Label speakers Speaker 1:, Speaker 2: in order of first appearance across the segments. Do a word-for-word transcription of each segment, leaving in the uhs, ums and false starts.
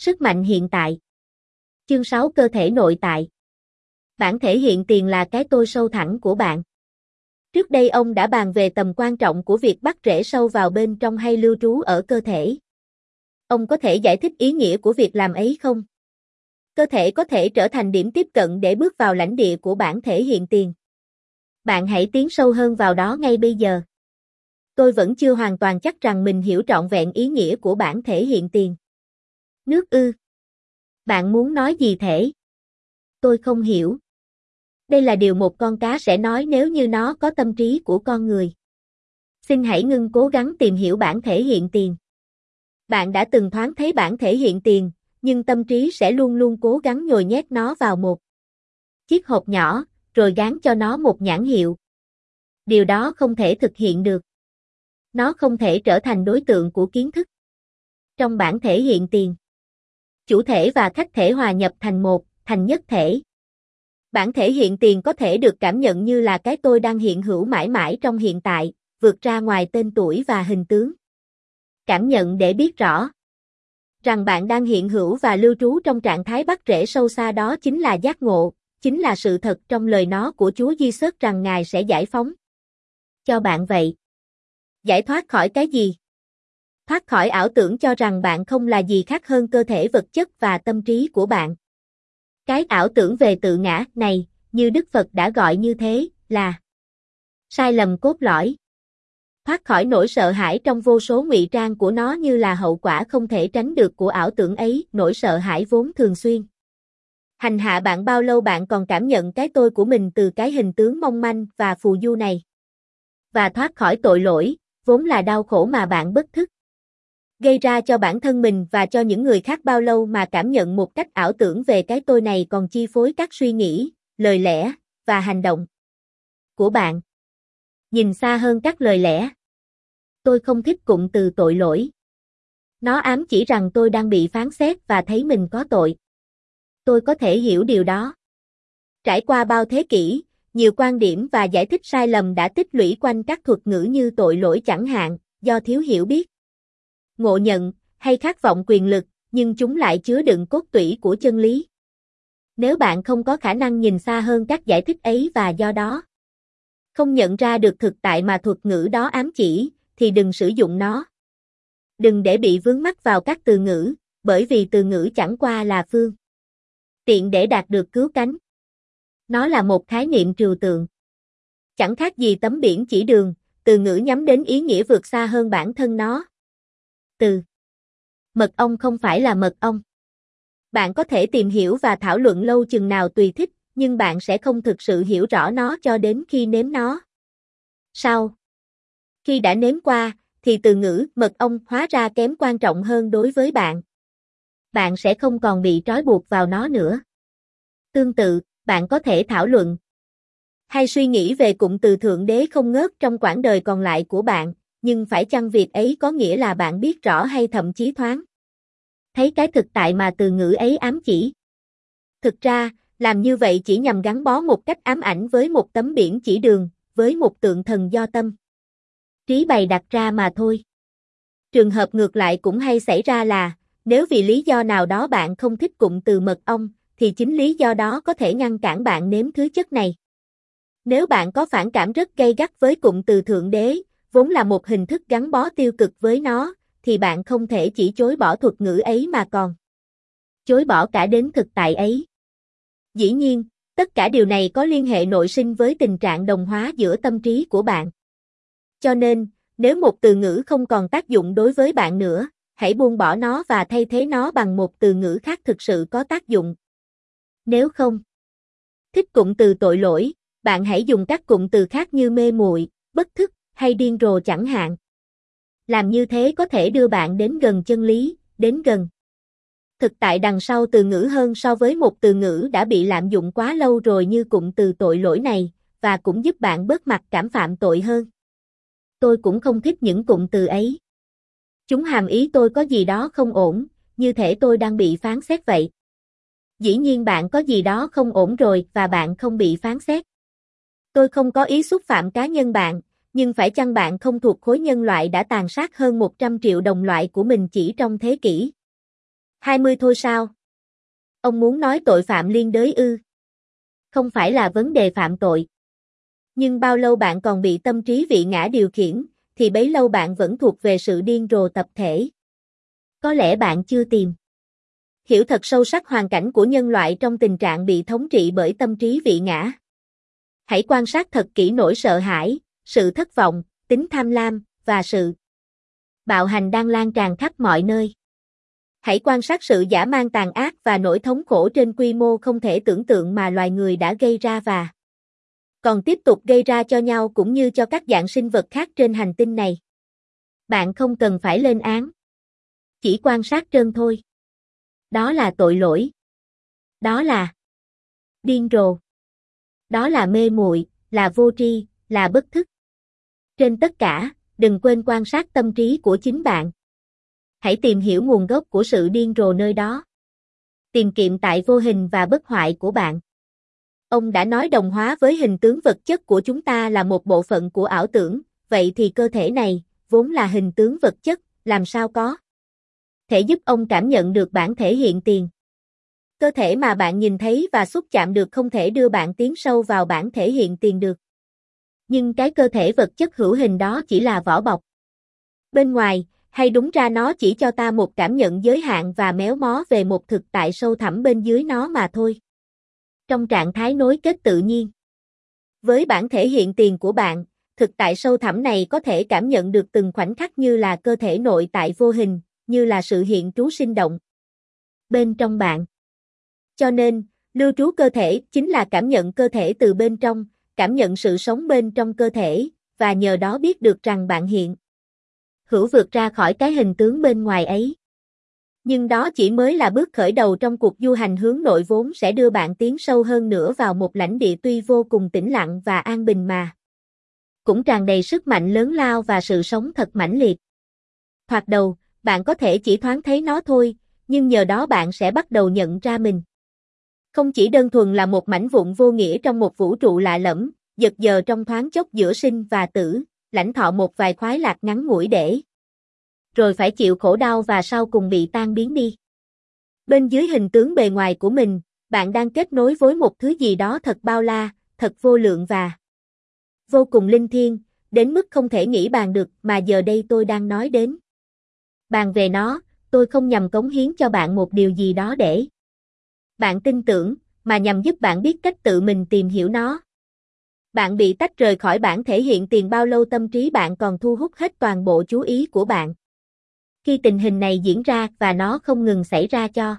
Speaker 1: Sức mạnh hiện tại. Chương sáu Cơ thể nội tại. Bản thể hiện tiền là cái tôi sâu thẳm của bạn. Trước đây ông đã bàn về tầm quan trọng của việc bắt rễ sâu vào bên trong hay lưu trú ở cơ thể. Ông có thể giải thích ý nghĩa của việc làm ấy không? Cơ thể có thể trở thành điểm tiếp cận để bước vào lãnh địa của bản thể hiện tiền. Bạn hãy tiến sâu hơn vào đó ngay bây giờ. Tôi vẫn chưa hoàn toàn chắc rằng mình hiểu trọn vẹn ý nghĩa của bản thể hiện tiền. Nước ư? Bạn muốn nói gì thể? Tôi không hiểu. Đây là điều một con cá sẽ nói nếu như nó có tâm trí của con người. Xin hãy ngưng cố gắng tìm hiểu bản thể hiện tiền. Bạn đã từng thoáng thấy bản thể hiện tiền, nhưng tâm trí sẽ luôn luôn cố gắng nhồi nhét nó vào một chiếc hộp nhỏ, rồi gán cho nó một nhãn hiệu. Điều đó không thể thực hiện được. Nó không thể trở thành đối tượng của kiến thức. Trong bản thể hiện tiền, chủ thể và khách thể hòa nhập thành một, thành nhất thể. Bản thể hiện tiền có thể được cảm nhận như là cái tôi đang hiện hữu mãi mãi trong hiện tại, vượt ra ngoài tên tuổi và hình tướng. Cảm nhận để biết rõ rằng bạn đang hiện hữu và lưu trú trong trạng thái bắt rễ sâu xa đó chính là giác ngộ, chính là sự thật trong lời nói của Chúa Giêsu rằng Ngài sẽ giải phóng cho bạn vậy. Giải thoát khỏi cái gì? Thoát khỏi ảo tưởng cho rằng bạn không là gì khác hơn cơ thể vật chất và tâm trí của bạn. Cái ảo tưởng về tự ngã này, như Đức Phật đã gọi như thế, là sai lầm cốt lõi. Thoát khỏi nỗi sợ hãi trong vô số ngụy trang của nó như là hậu quả không thể tránh được của ảo tưởng ấy, nỗi sợ hãi vốn thường xuyên hành hạ bạn bao lâu bạn còn cảm nhận cái tôi của mình từ cái hình tướng mong manh và phù du này. Và thoát khỏi tội lỗi, vốn là đau khổ mà bạn bất thức gây ra cho bản thân mình và cho những người khác bao lâu mà cảm nhận một cách ảo tưởng về cái tôi này còn chi phối các suy nghĩ, lời lẽ và hành động của bạn. Nhìn xa hơn các lời lẽ. Tôi không thích cụm từ tội lỗi. Nó ám chỉ rằng tôi đang bị phán xét và thấy mình có tội. Tôi có thể hiểu điều đó. Trải qua bao thế kỷ, nhiều quan điểm và giải thích sai lầm đã tích lũy quanh các thuật ngữ như tội lỗi chẳng hạn, do thiếu hiểu biết, ngộ nhận, hay khát vọng quyền lực, nhưng chúng lại chứa đựng cốt tủy của chân lý. Nếu bạn không có khả năng nhìn xa hơn các giải thích ấy và do đó không nhận ra được thực tại mà thuật ngữ đó ám chỉ, thì đừng sử dụng nó. Đừng để bị vướng mắc vào các từ ngữ, bởi vì từ ngữ chẳng qua là phương tiện để đạt được cứu cánh. Nó là một khái niệm trừu tượng. Chẳng khác gì tấm biển chỉ đường, từ ngữ nhắm đến ý nghĩa vượt xa hơn bản thân nó. Từ mật ong không phải là mật ong. Bạn có thể tìm hiểu và thảo luận lâu chừng nào tùy thích, nhưng bạn sẽ không thực sự hiểu rõ nó cho đến khi nếm nó. Sau khi đã nếm qua, thì từ ngữ mật ong hóa ra kém quan trọng hơn đối với bạn. Bạn sẽ không còn bị trói buộc vào nó nữa. Tương tự, bạn có thể thảo luận hay suy nghĩ về cụm từ Thượng Đế không ngớt trong quãng đời còn lại của bạn, nhưng phải chăng việc ấy có nghĩa là bạn biết rõ hay thậm chí thoáng thấy cái thực tại mà từ ngữ ấy ám chỉ? Thực ra, làm như vậy chỉ nhằm gắn bó một cách ám ảnh với một tấm biển chỉ đường, với một tượng thần do tâm trí bày đặt ra mà thôi. Trường hợp ngược lại cũng hay xảy ra là, nếu vì lý do nào đó bạn không thích cụm từ mật ong, thì chính lý do đó có thể ngăn cản bạn nếm thứ chất này. Nếu bạn có phản cảm rất gay gắt với cụm từ Thượng Đế, vốn là một hình thức gắn bó tiêu cực với nó, thì bạn không thể chỉ chối bỏ thuật ngữ ấy mà còn chối bỏ cả đến thực tại ấy. Dĩ nhiên, tất cả điều này có liên hệ nội sinh với tình trạng đồng hóa giữa tâm trí của bạn. Cho nên, nếu một từ ngữ không còn tác dụng đối với bạn nữa, hãy buông bỏ nó và thay thế nó bằng một từ ngữ khác thực sự có tác dụng. Nếu không thích cụm từ tội lỗi, bạn hãy dùng các cụm từ khác như mê muội, bất thức hay điên rồ chẳng hạn. Làm như thế có thể đưa bạn đến gần chân lý, đến gần thực tại đằng sau từ ngữ hơn so với một từ ngữ đã bị lạm dụng quá lâu rồi như cụm từ tội lỗi này, và cũng giúp bạn bớt mặc cảm phạm tội hơn. Tôi cũng không thích những cụm từ ấy. Chúng hàm ý tôi có gì đó không ổn, như thể tôi đang bị phán xét vậy. Dĩ nhiên bạn có gì đó không ổn rồi và bạn không bị phán xét. Tôi không có ý xúc phạm cá nhân bạn, nhưng phải chăng bạn không thuộc khối nhân loại đã tàn sát hơn một trăm triệu đồng loại của mình chỉ trong thế kỷ hai mươi thôi sao? Ông muốn nói tội phạm liên đới ư? Không phải là vấn đề phạm tội. Nhưng bao lâu bạn còn bị tâm trí vị ngã điều khiển, thì bấy lâu bạn vẫn thuộc về sự điên rồ tập thể. Có lẽ bạn chưa tìm hiểu thật sâu sắc hoàn cảnh của nhân loại trong tình trạng bị thống trị bởi tâm trí vị ngã. Hãy quan sát thật kỹ nỗi sợ hãi, sự thất vọng, tính tham lam, và sự bạo hành đang lan tràn khắp mọi nơi. Hãy quan sát sự dã man tàn ác và nỗi thống khổ trên quy mô không thể tưởng tượng mà loài người đã gây ra và còn tiếp tục gây ra cho nhau cũng như cho các dạng sinh vật khác trên hành tinh này. Bạn không cần phải lên án. Chỉ quan sát trơn thôi. Đó là tội lỗi. Đó là điên rồ. Đó là mê muội, là vô tri, là bất thức. Trên tất cả, đừng quên quan sát tâm trí của chính bạn. Hãy tìm hiểu nguồn gốc của sự điên rồ nơi đó. Tìm kiếm tại vô hình và bất hoại của bạn. Ông đã nói đồng hóa với hình tướng vật chất của chúng ta là một bộ phận của ảo tưởng, vậy thì cơ thể này, vốn là hình tướng vật chất, làm sao có thể giúp ông cảm nhận được bản thể hiện tiền. Cơ thể mà bạn nhìn thấy và xúc chạm được không thể đưa bạn tiến sâu vào bản thể hiện tiền được. Nhưng cái cơ thể vật chất hữu hình đó chỉ là vỏ bọc bên ngoài, hay đúng ra nó chỉ cho ta một cảm nhận giới hạn và méo mó về một thực tại sâu thẳm bên dưới nó mà thôi. Trong trạng thái nối kết tự nhiên với bản thể hiện tiền của bạn, thực tại sâu thẳm này có thể cảm nhận được từng khoảnh khắc như là cơ thể nội tại vô hình, như là sự hiện trú sinh động bên trong bạn. Cho nên, lưu trú cơ thể chính là cảm nhận cơ thể từ bên trong, cảm nhận sự sống bên trong cơ thể, và nhờ đó biết được rằng bạn hiện hữu vượt ra khỏi cái hình tướng bên ngoài ấy. Nhưng đó chỉ mới là bước khởi đầu trong cuộc du hành hướng nội vốn sẽ đưa bạn tiến sâu hơn nữa vào một lãnh địa tuy vô cùng tĩnh lặng và an bình mà cũng tràn đầy sức mạnh lớn lao và sự sống thật mãnh liệt. Thoạt đầu, bạn có thể chỉ thoáng thấy nó thôi, nhưng nhờ đó bạn sẽ bắt đầu nhận ra mình không chỉ đơn thuần là một mảnh vụn vô nghĩa trong một vũ trụ lạ lẫm, giật giờ trong thoáng chốc giữa sinh và tử, lãnh thọ một vài khoái lạc ngắn ngủi để rồi phải chịu khổ đau và sau cùng bị tan biến đi. Bên dưới hình tướng bề ngoài của mình, bạn đang kết nối với một thứ gì đó thật bao la, thật vô lượng và vô cùng linh thiêng, đến mức không thể nghĩ bàn được mà giờ đây tôi đang nói đến. Bàn về nó, tôi không nhằm cống hiến cho bạn một điều gì đó để bạn tin tưởng, mà nhằm giúp bạn biết cách tự mình tìm hiểu nó. Bạn bị tách rời khỏi bản thể hiện tiền bao lâu tâm trí bạn còn thu hút hết toàn bộ chú ý của bạn. Khi tình hình này diễn ra và nó không ngừng xảy ra cho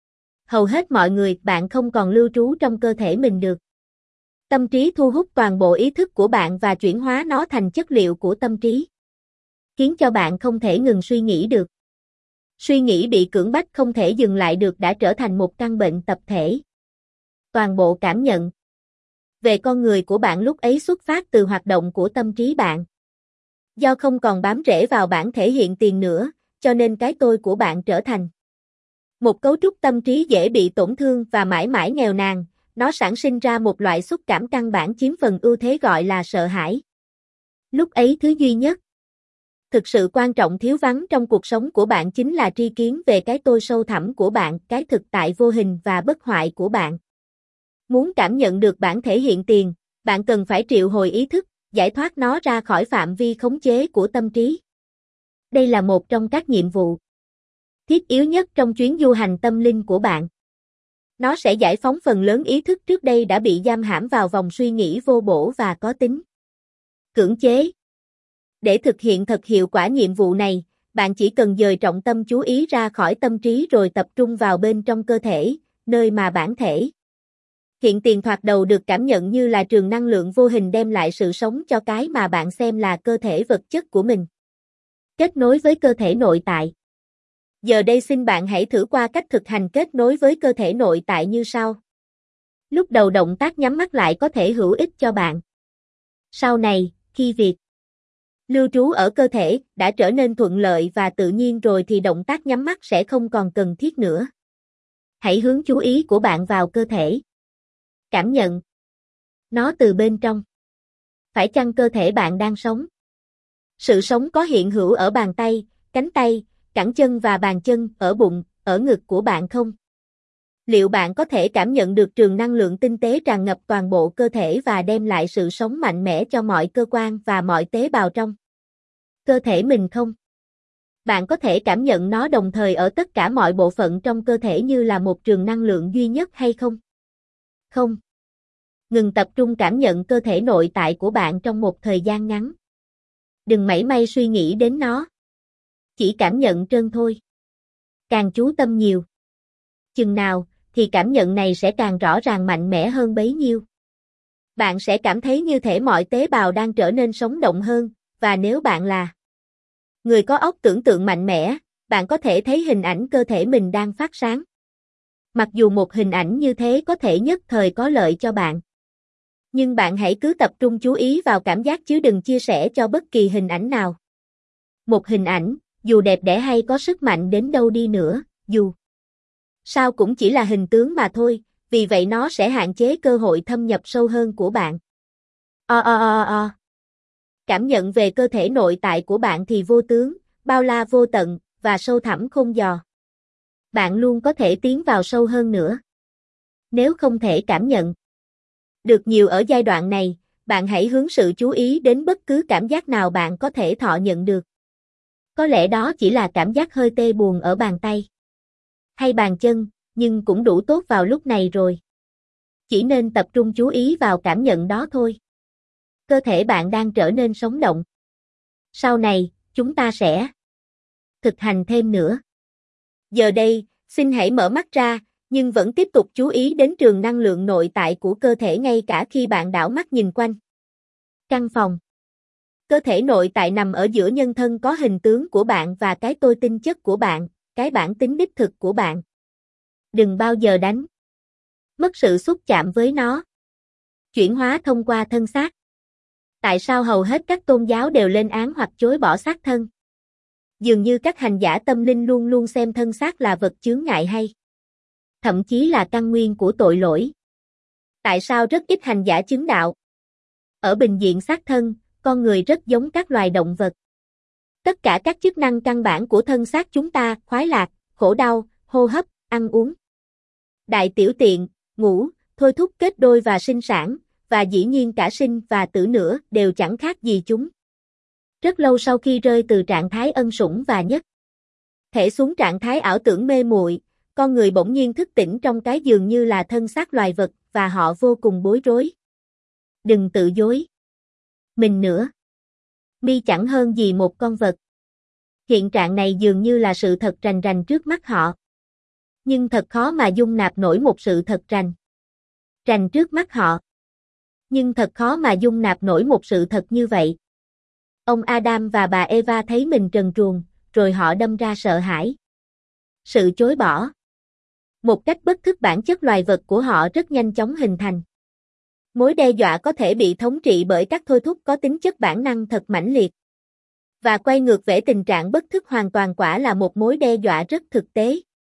Speaker 1: hầu hết mọi người, bạn không còn lưu trú trong cơ thể mình được. Tâm trí thu hút toàn bộ ý thức của bạn và chuyển hóa nó thành chất liệu của tâm trí, khiến cho bạn không thể ngừng suy nghĩ được. Suy nghĩ bị cưỡng bách không thể dừng lại được đã trở thành một căn bệnh tập thể. Toàn bộ cảm nhận về con người của bạn lúc ấy xuất phát từ hoạt động của tâm trí bạn. Do không còn bám rễ vào bản thể hiện tiền nữa, cho nên cái tôi của bạn trở thành một cấu trúc tâm trí dễ bị tổn thương và mãi mãi nghèo nàn, nó sản sinh ra một loại xúc cảm căn bản chiếm phần ưu thế gọi là sợ hãi. Lúc ấy thứ duy nhất thực sự quan trọng thiếu vắng trong cuộc sống của bạn chính là tri kiến về cái tôi sâu thẳm của bạn, cái thực tại vô hình và bất hoại của bạn. Muốn cảm nhận được bản thể hiện tiền, bạn cần phải triệu hồi ý thức, giải thoát nó ra khỏi phạm vi khống chế của tâm trí. Đây là một trong các nhiệm vụ thiết yếu nhất trong chuyến du hành tâm linh của bạn. Nó sẽ giải phóng phần lớn ý thức trước đây đã bị giam hãm vào vòng suy nghĩ vô bổ và có tính cưỡng chế. Để thực hiện thật hiệu quả nhiệm vụ này, bạn chỉ cần dời trọng tâm chú ý ra khỏi tâm trí rồi tập trung vào bên trong cơ thể, nơi mà bản thể hiện tiền thoạt đầu được cảm nhận như là trường năng lượng vô hình đem lại sự sống cho cái mà bạn xem là cơ thể vật chất của mình. Kết nối với cơ thể nội tại. Giờ đây xin bạn hãy thử qua cách thực hành kết nối với cơ thể nội tại như sau. Lúc đầu động tác nhắm mắt lại có thể hữu ích cho bạn. Sau này, khi việc lưu trú ở cơ thể đã trở nên thuận lợi và tự nhiên rồi thì động tác nhắm mắt sẽ không còn cần thiết nữa. Hãy hướng chú ý của bạn vào cơ thể. Cảm nhận nó từ bên trong. Phải chăng cơ thể bạn đang sống? Sự sống có hiện hữu ở bàn tay, cánh tay, cẳng chân và bàn chân, ở bụng, ở ngực của bạn không? Liệu bạn có thể cảm nhận được trường năng lượng tinh tế tràn ngập toàn bộ cơ thể và đem lại sự sống mạnh mẽ cho mọi cơ quan và mọi tế bào trong cơ thể mình không? Bạn có thể cảm nhận nó đồng thời ở tất cả mọi bộ phận trong cơ thể như là một trường năng lượng duy nhất hay không? Không. Ngừng tập trung cảm nhận cơ thể nội tại của bạn trong một thời gian ngắn. Đừng mảy may suy nghĩ đến nó. Chỉ cảm nhận trơn thôi. Càng chú tâm nhiều chừng nào, thì cảm nhận này sẽ càng rõ ràng mạnh mẽ hơn bấy nhiêu. Bạn sẽ cảm thấy như thể mọi tế bào đang trở nên sống động hơn, và nếu bạn là người có óc tưởng tượng mạnh mẽ, bạn có thể thấy hình ảnh cơ thể mình đang phát sáng. Mặc dù một hình ảnh như thế có thể nhất thời có lợi cho bạn. Nhưng bạn hãy cứ tập trung chú ý vào cảm giác chứ đừng chia sẻ cho bất kỳ hình ảnh nào. Một hình ảnh, dù đẹp đẽ hay có sức mạnh đến đâu đi nữa, dù sao cũng chỉ là hình tướng mà thôi, vì vậy nó sẽ hạn chế cơ hội thâm nhập sâu hơn của bạn. O o o o. Cảm nhận về cơ thể nội tại của bạn thì vô tướng, bao la vô tận, và sâu thẳm không dò. Bạn luôn có thể tiến vào sâu hơn nữa. Nếu không thể cảm nhận được nhiều ở giai đoạn này, bạn hãy hướng sự chú ý đến bất cứ cảm giác nào bạn có thể thọ nhận được. Có lẽ đó chỉ là cảm giác hơi tê buồn ở bàn tay hay bàn chân, nhưng cũng đủ tốt vào lúc này rồi. Chỉ nên tập trung chú ý vào cảm nhận đó thôi. Cơ thể bạn đang trở nên sống động. Sau này, chúng ta sẽ thực hành thêm nữa. Giờ đây, xin hãy mở mắt ra, nhưng vẫn tiếp tục chú ý đến trường năng lượng nội tại của cơ thể ngay cả khi bạn đảo mắt nhìn quanh căn phòng. Cơ thể nội tại nằm ở giữa nhân thân có hình tướng của bạn và cái tôi tinh chất của bạn, cái bản tính đích thực của bạn. Đừng bao giờ đánh mất sự xúc chạm với nó. Chuyển hóa thông qua thân xác. Tại sao hầu hết các tôn giáo đều lên án hoặc chối bỏ xác thân? Dường như các hành giả tâm linh luôn luôn xem thân xác là vật chướng ngại hay thậm chí là căn nguyên của tội lỗi. Tại sao rất ít hành giả chứng đạo? Ở bình diện xác thân, con người rất giống các loài động vật. Tất cả các chức năng căn bản của thân xác chúng ta, khoái lạc, khổ đau, hô hấp, ăn uống, đại tiểu tiện, ngủ, thôi thúc kết đôi và sinh sản, và dĩ nhiên cả sinh và tử nữa, đều chẳng khác gì chúng. Rất lâu sau khi rơi từ trạng thái ân sủng và nhất thể xuống trạng thái ảo tưởng mê muội, con người bỗng nhiên thức tỉnh trong cái dường như là thân xác loài vật, và họ vô cùng bối rối. Đừng tự dối mình nữa. Mi chẳng hơn gì một con vật. Hiện trạng này dường như là sự thật rành rành trước mắt họ. Nhưng thật khó mà dung nạp nổi một sự thật rành rành trước mắt họ. Nhưng thật khó mà dung nạp nổi một sự thật như vậy. Ông Adam và bà Eva thấy mình trần truồng, rồi họ đâm ra sợ hãi. Sự chối bỏ. Một cách bất thức bản chất loài vật của họ rất nhanh chóng hình thành. Mối đe dọa có thể bị thống trị bởi các thôi thúc có tính chất bản năng thật mãnh liệt. Và quay ngược về tình trạng bất thức hoàn toàn quả là một mối đe dọa rất thực tế.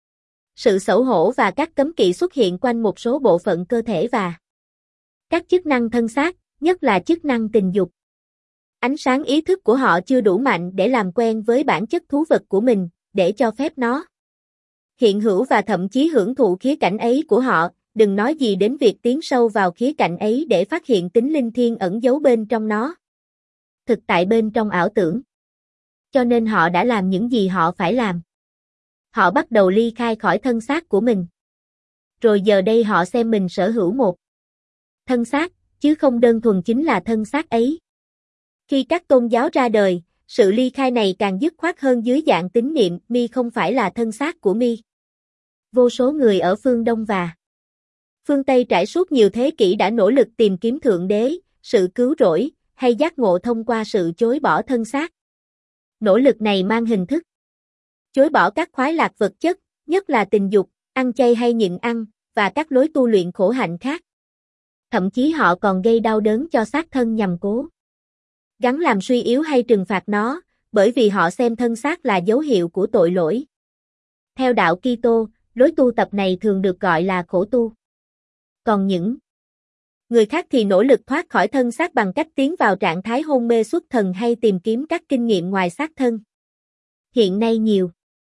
Speaker 1: Sự xấu hổ và các cấm kỵ xuất hiện quanh một số bộ phận cơ thể và các chức năng thân xác, nhất là chức năng tình dục. Ánh sáng ý thức của họ chưa đủ mạnh để làm quen với bản chất thú vật của mình, để cho phép nó hiện hữu và thậm chí hưởng thụ khía cạnh ấy của họ, đừng nói gì đến việc tiến sâu vào khía cạnh ấy để phát hiện tính linh thiêng ẩn giấu bên trong nó. Thực tại bên trong ảo tưởng. Cho nên họ đã làm những gì họ phải làm. Họ bắt đầu ly khai khỏi thân xác của mình. Rồi giờ đây họ xem mình sở hữu một thân xác, chứ không đơn thuần chính là thân xác ấy. Khi các tôn giáo ra đời, sự ly khai này càng dứt khoát hơn dưới dạng tín niệm, Mi không phải là thân xác của Mi. Vô số người ở phương Đông và phương Tây trải suốt nhiều thế kỷ đã nỗ lực tìm kiếm Thượng Đế, sự cứu rỗi, hay giác ngộ thông qua sự chối bỏ thân xác. Nỗ lực này mang hình thức chối bỏ các khoái lạc vật chất, nhất là tình dục, ăn chay hay nhịn ăn, và các lối tu luyện khổ hạnh khác. Thậm chí họ còn gây đau đớn cho xác thân nhằm cố gắng làm suy yếu hay trừng phạt nó, bởi vì họ xem thân xác là dấu hiệu của tội lỗi. Theo đạo Kitô, lối tu tập này thường được gọi là khổ tu. Còn những người khác thì nỗ lực thoát khỏi thân xác bằng cách tiến vào trạng thái hôn mê xuất thần hay tìm kiếm các kinh nghiệm ngoài xác thân. Hiện nay nhiều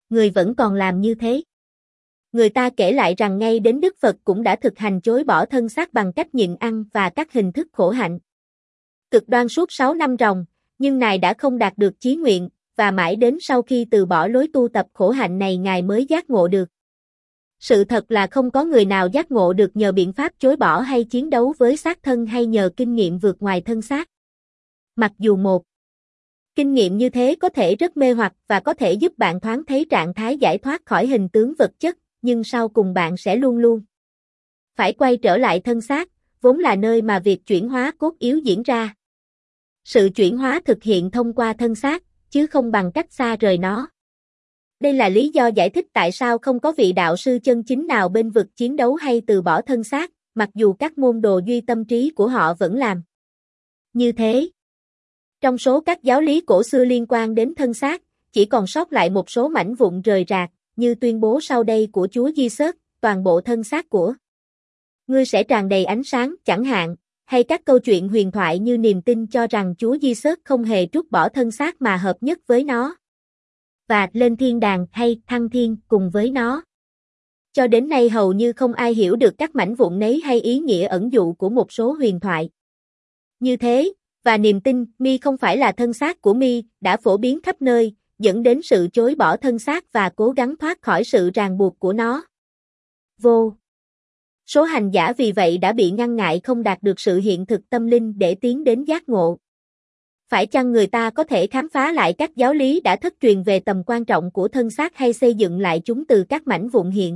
Speaker 1: Người vẫn còn làm như thế. Người ta kể lại rằng ngay đến Đức Phật cũng đã thực hành chối bỏ thân xác bằng cách nhịn ăn và các hình thức khổ hạnh cực đoan suốt sáu năm ròng, nhưng Ngài đã không đạt được chí nguyện, và mãi đến sau khi từ bỏ lối tu tập khổ hạnh này Ngài mới giác ngộ được. Sự thật là không có người nào giác ngộ được nhờ biện pháp chối bỏ hay chiến đấu với xác thân hay nhờ kinh nghiệm vượt ngoài thân xác. Mặc dù một kinh nghiệm như thế có thể rất mê hoặc và có thể giúp bạn thoáng thấy trạng thái giải thoát khỏi hình tướng vật chất, nhưng sau cùng bạn sẽ luôn luôn phải quay trở lại thân xác, vốn là nơi mà việc chuyển hóa cốt yếu diễn ra. Sự chuyển hóa thực hiện thông qua thân xác, chứ không bằng cách xa rời nó. Đây là lý do giải thích tại sao không có vị đạo sư chân chính nào bên vực chiến đấu hay từ bỏ thân xác, mặc dù các môn đồ duy tâm trí của họ vẫn làm như thế. Trong số các giáo lý cổ xưa liên quan đến thân xác, chỉ còn sót lại một số mảnh vụn rời rạc, như tuyên bố sau đây của Chúa Giêsu, toàn bộ thân xác của ngươi sẽ tràn đầy ánh sáng, chẳng hạn, hay các câu chuyện huyền thoại như niềm tin cho rằng Chúa Giêsu không hề trút bỏ thân xác mà hợp nhất với nó, và lên thiên đàng hay thăng thiên cùng với nó. Cho đến nay hầu như không ai hiểu được các mảnh vụn nấy hay ý nghĩa ẩn dụ của một số huyền thoại như thế, và niềm tin mi không phải là thân xác của mi đã phổ biến khắp nơi, dẫn đến sự chối bỏ thân xác và cố gắng thoát khỏi sự ràng buộc của nó. Vô số hành giả vì vậy đã bị ngăn ngại không đạt được sự hiện thực tâm linh để tiến đến giác ngộ. Phải chăng người ta có thể khám phá lại các giáo lý đã thất truyền về tầm quan trọng của thân xác hay xây dựng lại chúng từ các mảnh vụn hiện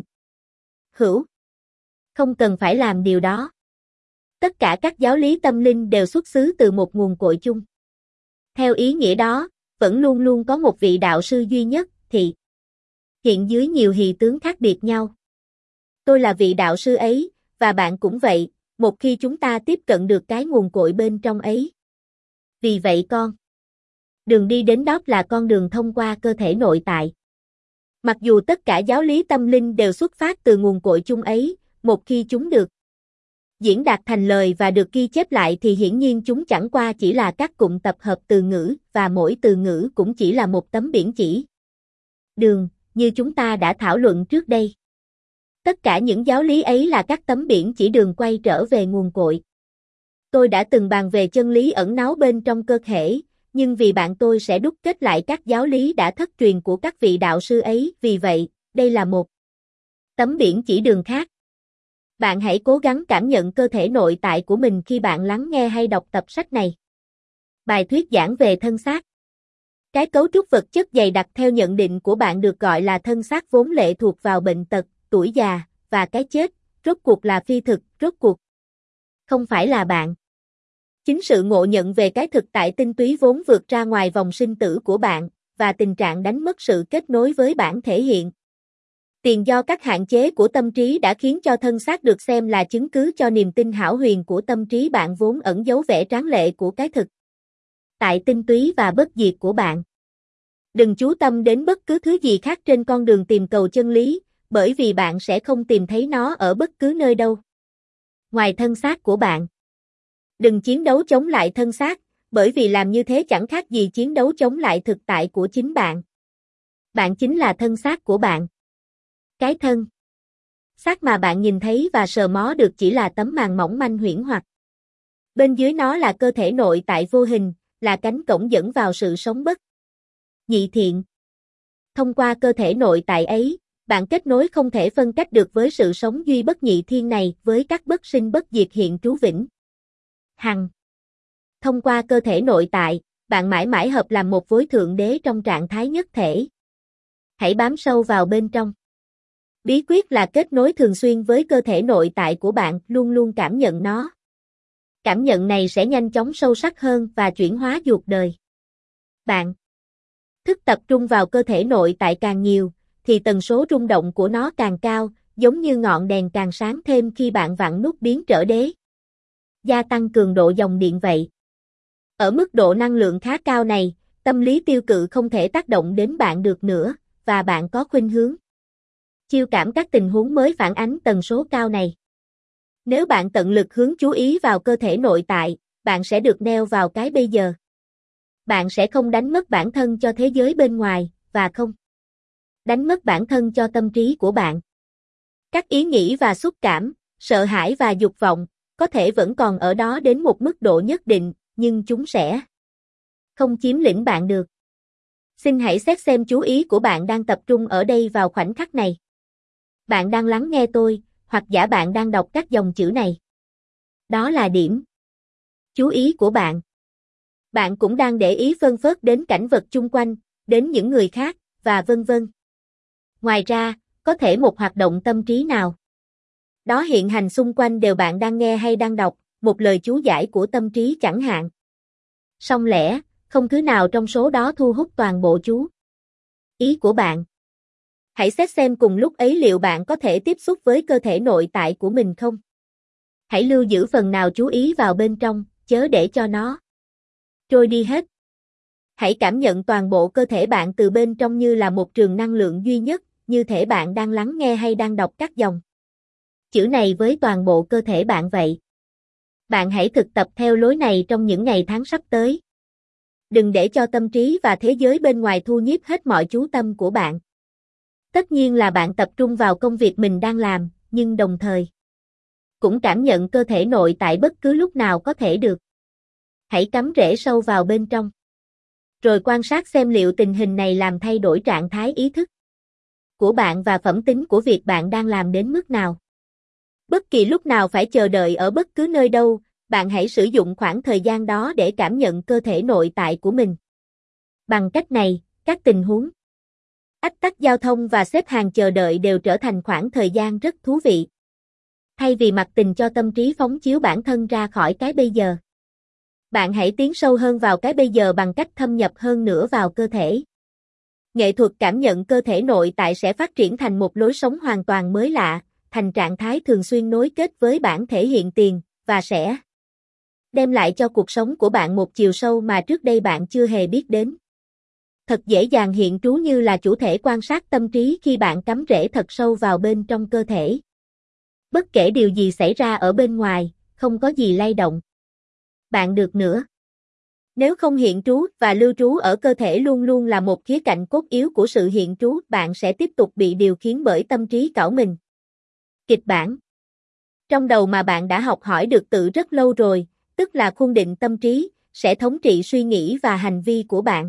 Speaker 1: hữu? Không cần phải làm điều đó. Tất cả các giáo lý tâm linh đều xuất xứ từ một nguồn cội chung. Theo ý nghĩa đó, vẫn luôn luôn có một vị đạo sư duy nhất, thì hiện dưới nhiều hì tướng khác biệt nhau. Tôi là vị đạo sư ấy, và bạn cũng vậy, một khi chúng ta tiếp cận được cái nguồn cội bên trong ấy. Vì vậy con đường đi đến đó là con đường thông qua cơ thể nội tại. Mặc dù tất cả giáo lý tâm linh đều xuất phát từ nguồn cội chung ấy, một khi chúng được diễn đạt thành lời và được ghi chép lại thì hiển nhiên chúng chẳng qua chỉ là các cụm tập hợp từ ngữ, và mỗi từ ngữ cũng chỉ là một tấm biển chỉ đường, như chúng ta đã thảo luận trước đây. Tất cả những giáo lý ấy là các tấm biển chỉ đường quay trở về nguồn cội. Tôi đã từng bàn về chân lý ẩn náu bên trong cơ thể, nhưng vì bạn tôi sẽ đúc kết lại các giáo lý đã thất truyền của các vị đạo sư ấy, vì vậy, đây là một tấm biển chỉ đường khác. Bạn hãy cố gắng cảm nhận cơ thể nội tại của mình khi bạn lắng nghe hay đọc tập sách này. Bài thuyết giảng về thân xác. Cái cấu trúc vật chất dày đặc theo nhận định của bạn được gọi là thân xác vốn lệ thuộc vào bệnh tật, tuổi già, và cái chết, rốt cuộc là phi thực, rốt cuộc không phải là bạn. Chính sự ngộ nhận về cái thực tại tinh túy vốn vượt ra ngoài vòng sinh tử của bạn, và tình trạng đánh mất sự kết nối với bản thể hiện tiền do các hạn chế của tâm trí đã khiến cho thân xác được xem là chứng cứ cho niềm tin hão huyền của tâm trí bạn vốn ẩn giấu vẻ tráng lệ của cái thực tại tinh túy và bất diệt của bạn. Đừng chú tâm đến bất cứ thứ gì khác trên con đường tìm cầu chân lý, bởi vì bạn sẽ không tìm thấy nó ở bất cứ nơi đâu ngoài thân xác của bạn. Đừng chiến đấu chống lại thân xác, bởi vì làm như thế chẳng khác gì chiến đấu chống lại thực tại của chính bạn. Bạn chính là thân xác của bạn. Cái thân xác mà bạn nhìn thấy và sờ mó được chỉ là tấm màn mỏng manh huyễn hoặc. Bên dưới nó là cơ thể nội tại vô hình, là cánh cổng dẫn vào sự sống bất nhị thiện. Thông qua cơ thể nội tại ấy, bạn kết nối không thể phân cách được với sự sống duy bất nhị thiên này, với các bất sinh bất diệt hiện trú vĩnh hằng. Thông qua cơ thể nội tại, bạn mãi mãi hợp làm một với Thượng Đế trong trạng thái nhất thể. Hãy bám sâu vào bên trong. Bí quyết là kết nối thường xuyên với cơ thể nội tại của bạn, luôn luôn cảm nhận nó. Cảm nhận này sẽ nhanh chóng sâu sắc hơn và chuyển hóa ruột đời. Bạn thức tập trung vào cơ thể nội tại càng nhiều, thì tần số rung động của nó càng cao, giống như ngọn đèn càng sáng thêm khi bạn vặn nút biến trở đế. Gia tăng cường độ dòng điện vậy. Ở mức độ năng lượng khá cao này, tâm lý tiêu cự không thể tác động đến bạn được nữa, và bạn có khuynh hướng chiêu cảm các tình huống mới phản ánh tần số cao này. Nếu bạn tận lực hướng chú ý vào cơ thể nội tại, bạn sẽ được neo vào cái bây giờ. Bạn sẽ không đánh mất bản thân cho thế giới bên ngoài, và không đánh mất bản thân cho tâm trí của bạn. Các ý nghĩ và xúc cảm, sợ hãi và dục vọng, có thể vẫn còn ở đó đến một mức độ nhất định, nhưng chúng sẽ không chiếm lĩnh bạn được. Xin hãy xét xem chú ý của bạn đang tập trung ở đây vào khoảnh khắc này. Bạn đang lắng nghe tôi, hoặc giả bạn đang đọc các dòng chữ này. Đó là điểm chú ý của bạn. Bạn cũng đang để ý phân phớt đến cảnh vật chung quanh, đến những người khác, và vân vân. Ngoài ra, có thể một hoạt động tâm trí nào đó hiện hành xung quanh đều bạn đang nghe hay đang đọc, một lời chú giải của tâm trí chẳng hạn. Song lẽ, không thứ nào trong số đó thu hút toàn bộ chú ý của bạn. Hãy xét xem cùng lúc ấy liệu bạn có thể tiếp xúc với cơ thể nội tại của mình không. Hãy lưu giữ phần nào chú ý vào bên trong, chớ để cho nó trôi đi hết. Hãy cảm nhận toàn bộ cơ thể bạn từ bên trong như là một trường năng lượng duy nhất, như thể bạn đang lắng nghe hay đang đọc các dòng chữ này với toàn bộ cơ thể bạn vậy. Bạn hãy thực tập theo lối này trong những ngày tháng sắp tới. Đừng để cho tâm trí và thế giới bên ngoài thu nhiếp hết mọi chú tâm của bạn. Tất nhiên là bạn tập trung vào công việc mình đang làm, nhưng đồng thời cũng cảm nhận cơ thể nội tại bất cứ lúc nào có thể được. Hãy cắm rễ sâu vào bên trong, rồi quan sát xem liệu tình hình này làm thay đổi trạng thái ý thức của bạn và phẩm tính của việc bạn đang làm đến mức nào. Bất kỳ lúc nào phải chờ đợi ở bất cứ nơi đâu, bạn hãy sử dụng khoảng thời gian đó để cảm nhận cơ thể nội tại của mình. Bằng cách này, các tình huống ách tắc giao thông và xếp hàng chờ đợi đều trở thành khoảng thời gian rất thú vị. Thay vì mặc tình cho tâm trí phóng chiếu bản thân ra khỏi cái bây giờ, bạn hãy tiến sâu hơn vào cái bây giờ bằng cách thâm nhập hơn nữa vào cơ thể. Nghệ thuật cảm nhận cơ thể nội tại sẽ phát triển thành một lối sống hoàn toàn mới lạ, thành trạng thái thường xuyên nối kết với bản thể hiện tiền, và sẽ đem lại cho cuộc sống của bạn một chiều sâu mà trước đây bạn chưa hề biết đến. Thật dễ dàng hiện trú như là chủ thể quan sát tâm trí khi bạn cắm rễ thật sâu vào bên trong cơ thể. Bất kể điều gì xảy ra ở bên ngoài, không có gì lay động bạn được nữa. Nếu không hiện trú và lưu trú ở cơ thể luôn luôn là một khía cạnh cốt yếu của sự hiện trú, bạn sẽ tiếp tục bị điều khiển bởi tâm trí cảo mình. Kịch bản trong đầu mà bạn đã học hỏi được từ rất lâu rồi, tức là khuôn định tâm trí, sẽ thống trị suy nghĩ và hành vi của bạn.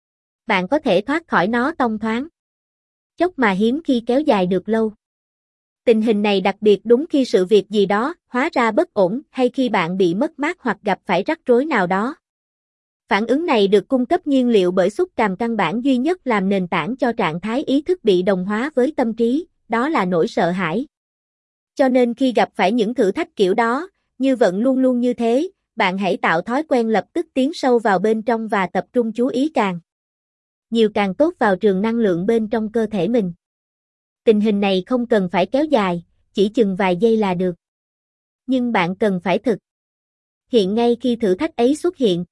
Speaker 1: Bạn có thể thoát khỏi nó tông thoáng chốc mà hiếm khi kéo dài được lâu. Tình hình này đặc biệt đúng khi sự việc gì đó hóa ra bất ổn hay khi bạn bị mất mát hoặc gặp phải rắc rối nào đó. Phản ứng này được cung cấp nhiên liệu bởi xúc cảm căn bản duy nhất làm nền tảng cho trạng thái ý thức bị đồng hóa với tâm trí, đó là nỗi sợ hãi. Cho nên khi gặp phải những thử thách kiểu đó, như vẫn luôn luôn như thế, bạn hãy tạo thói quen lập tức tiến sâu vào bên trong và tập trung chú ý càng nhiều càng tốt vào trường năng lượng bên trong cơ thể mình. Tình hình này không cần phải kéo dài, chỉ chừng vài giây là được. Nhưng bạn cần phải thực hiện ngay khi thử thách ấy xuất hiện.